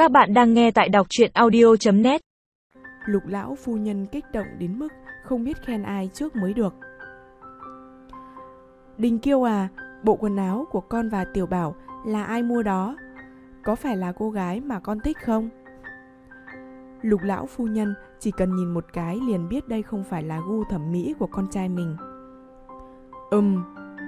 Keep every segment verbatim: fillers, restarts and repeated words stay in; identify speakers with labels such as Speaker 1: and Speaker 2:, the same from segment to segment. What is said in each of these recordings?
Speaker 1: Các bạn đang nghe tại đọc truyện audio chấm net.
Speaker 2: Lục lão phu nhân kích động đến mức không biết khen ai trước mới được. Đình Kiêu à, bộ quần áo của con và Tiểu Bảo là ai mua đó? Có phải là cô gái mà con thích không? Lục lão phu nhân chỉ cần nhìn một cái liền biết đây không phải là gu thẩm mỹ của con trai mình. Ừm.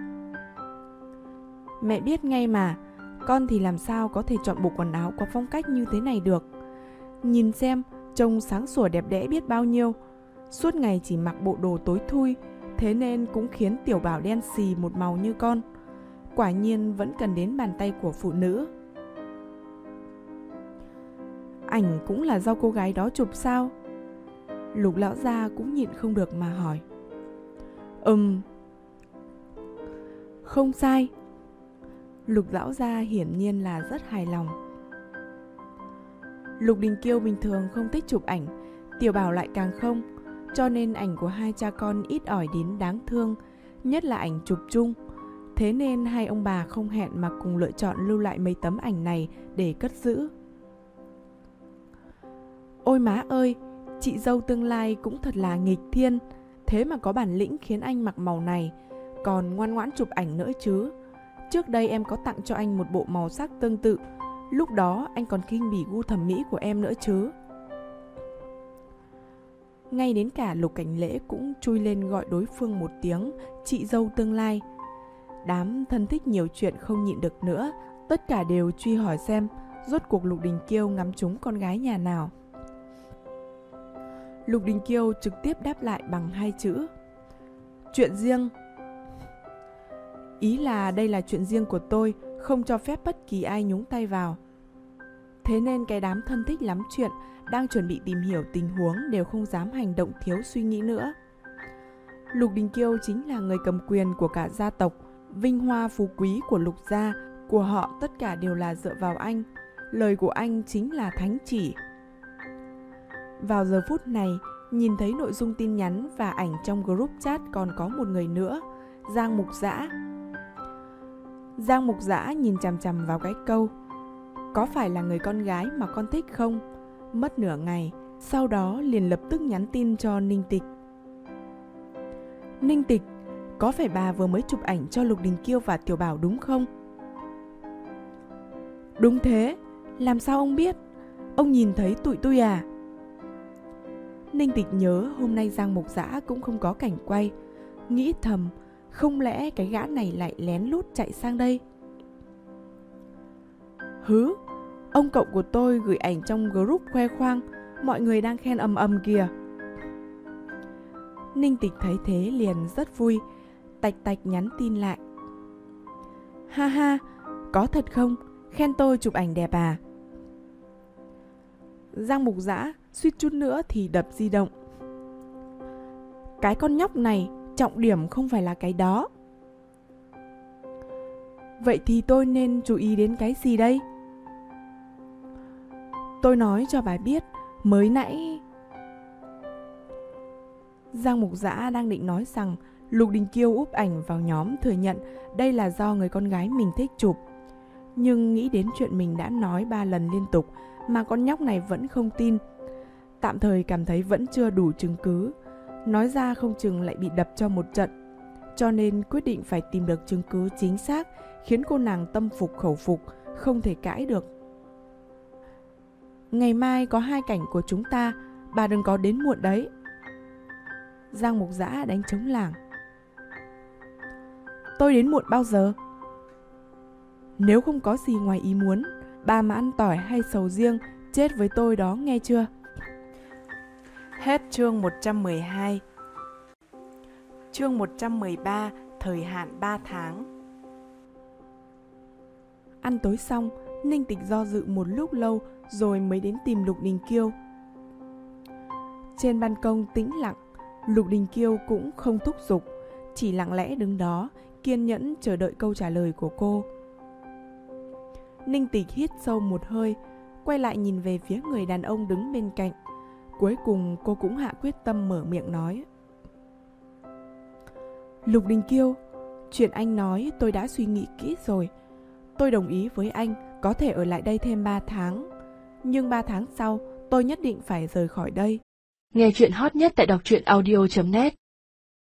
Speaker 2: Mẹ biết ngay mà, con thì làm sao có thể chọn bộ quần áo có phong cách như thế này được. Nhìn xem, trông sáng sủa đẹp đẽ biết bao nhiêu. Suốt ngày chỉ mặc bộ đồ tối thui, thế nên cũng khiến Tiểu Bảo đen xì một màu như con. Quả nhiên vẫn cần đến bàn tay của phụ nữ. Ảnh cũng là do cô gái đó chụp sao? Lục lão gia cũng nhịn không được mà hỏi. Ừm. Không sai. Lục lão gia hiển nhiên là rất hài lòng. Lục Đình Kiêu bình thường không thích chụp ảnh, Tiểu Bảo lại càng không, cho nên ảnh của hai cha con ít ỏi đến đáng thương, nhất là ảnh chụp chung. Thế nên hai ông bà không hẹn mà cùng lựa chọn lưu lại mấy tấm ảnh này để cất giữ. Ôi má ơi, chị dâu tương lai cũng thật là nghịch thiên, thế mà có bản lĩnh khiến anh mặc màu này, còn ngoan ngoãn chụp ảnh nữa chứ. Trước đây em có tặng cho anh một bộ màu sắc tương tự, lúc đó anh còn khinh bỉ gu thẩm mỹ của em nữa chứ. Ngay đến cả Lục Cảnh Lễ cũng chui lên gọi đối phương một tiếng chị dâu tương lai. Đám thân thích nhiều chuyện không nhịn được nữa, tất cả đều truy hỏi xem rốt cuộc Lục Đình Kiêu ngắm trúng con gái nhà nào. Lục Đình Kiêu trực tiếp đáp lại bằng hai chữ: chuyện riêng. Ý là đây là chuyện riêng của tôi, không cho phép bất kỳ ai nhúng tay vào. Thế nên cái đám thân thích lắm chuyện đang chuẩn bị tìm hiểu tình huống đều không dám hành động thiếu suy nghĩ nữa. Lục Đình Kiêu chính là người cầm quyền của cả gia tộc, vinh hoa phú quý của Lục gia, của họ tất cả đều là dựa vào anh. Lời của anh chính là thánh chỉ. Vào giờ phút này, nhìn thấy nội dung tin nhắn và ảnh trong group chat còn có một người nữa, Giang Mục Dã. Giang Mục Dã nhìn chằm chằm vào cái câu có phải là người con gái mà con thích không? Mất nửa ngày, sau đó liền lập tức nhắn tin cho Ninh Tịch. Ninh Tịch, có phải bà vừa mới chụp ảnh cho Lục Đình Kiêu và Tiểu Bảo đúng không? Đúng thế, làm sao ông biết? Ông nhìn thấy tụi tôi à? Ninh Tịch nhớ hôm nay Giang Mục Dã cũng không có cảnh quay, nghĩ thầm, không lẽ cái gã này lại lén lút chạy sang đây? Hứ, ông cậu của tôi gửi ảnh trong group khoe khoang, mọi người đang khen ầm ầm kìa. Ninh Tịch thấy thế liền rất vui, tạch tạch nhắn tin lại. Ha ha, có thật không? Khen tôi chụp ảnh đẹp à? Giang Mục Dã suýt chút nữa thì đập di động. Cái con nhóc này, trọng điểm không phải là cái đó. Vậy thì tôi nên chú ý đến cái gì đây? Tôi nói cho bà biết, mới nãy... Giang Mục Dã đang định nói rằng Lục Đình Kiêu úp ảnh vào nhóm thừa nhận đây là do người con gái mình thích chụp. Nhưng nghĩ đến chuyện mình đã nói ba lần liên tục mà con nhóc này vẫn không tin. Tạm thời cảm thấy vẫn chưa đủ chứng cứ, nói ra không chừng lại bị đập cho một trận. Cho nên quyết định phải tìm được chứng cứ chính xác khiến cô nàng tâm phục khẩu phục, không thể cãi được. Ngày mai có hai cảnh của chúng ta, bà đừng có đến muộn đấy. Giang Mục Dã đánh trống lảng. Tôi đến muộn bao giờ? Nếu không có gì ngoài ý muốn, bà mà ăn tỏi hay sầu riêng chết với tôi đó nghe chưa? Hết chương một trăm mười hai. Chương một trăm mười ba, thời hạn ba tháng. Ăn tối xong, Ninh Tịch do dự một lúc lâu rồi mới đến tìm Lục Đình Kiêu. Trên ban công tĩnh lặng, Lục Đình Kiêu cũng không thúc giục, chỉ lặng lẽ đứng đó, kiên nhẫn chờ đợi câu trả lời của cô. Ninh Tịch hít sâu một hơi, quay lại nhìn về phía người đàn ông đứng bên cạnh. Cuối cùng cô cũng hạ quyết tâm mở miệng nói. Lục Đình Kiêu, chuyện anh nói tôi đã suy nghĩ kỹ rồi. Tôi đồng ý với anh có thể ở lại đây thêm ba tháng. Nhưng ba tháng sau, tôi nhất định phải rời khỏi đây.
Speaker 3: Nghe chuyện hot nhất tại đọc truyện audio chấm net.